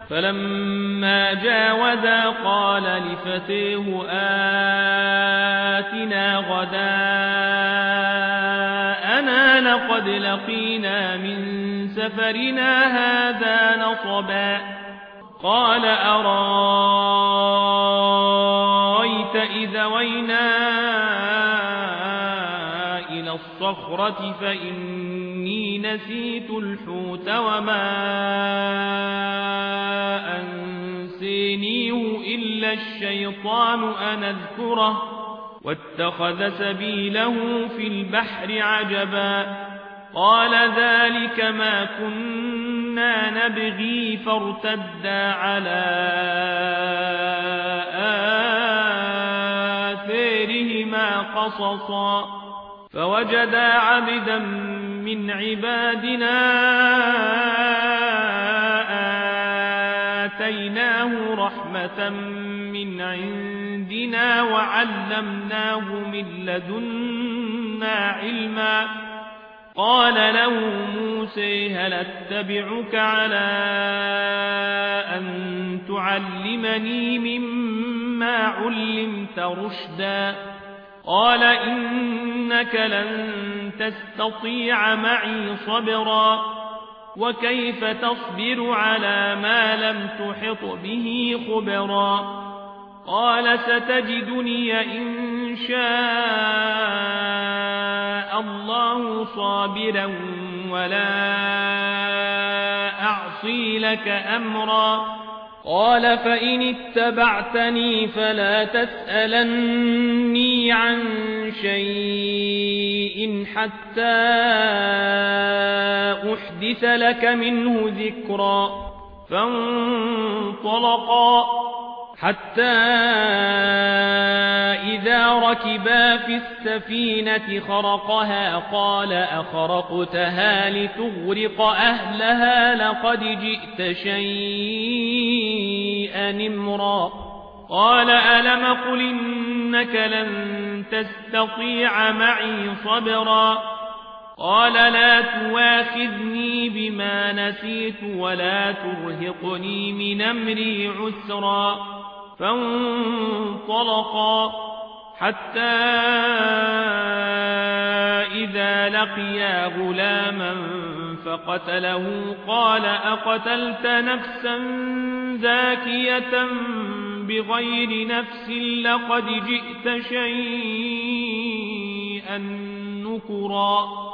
فلما جاوزا قال لفتيه آتنا غداءنا لقد لقينا من سفرنا هذا نصبا قال أرأيت إذا وينا إلى الصخرة فإني نسيت الحوت وما أنسانيه إلا الشيطان أن أذكره واتخذ سبيله في البحر عجبا قال ذلك ما كنا نبغي فارتدا على آثارهما قصصا فوجدا عبدا من عبادنا آتيناه رحمة من عندنا وعلمناه من لدنا علما قال له موسى هل اتبعك على أن تعلمني مما علمت رشدا قال إنك لن تستطيع معي صبرا وكيف تصبر على ما لم تحط به خبرا قال ستجدني إن شاء الله صابرا ولا أعصي لك أمرا قال فإن اتبعتني فلا تسألني عن شيء حتى أحدث لك منه ذكرا فانطلقا حتى إذا ركبا في السفينة خرقها قال أخرقتها لتغرق أهلها لقد جئت شيئا إمرا قال ألم قل إنك لن تستطيع معي صبرا قال لا تواخذني بما نسيت ولا ترهقني من أمري عسرا فانطلقا حتى إذا لقيا غلاما فقتله قال أقتلت نفسا زاكية بغير نفس لقد جئت شيئا نكرا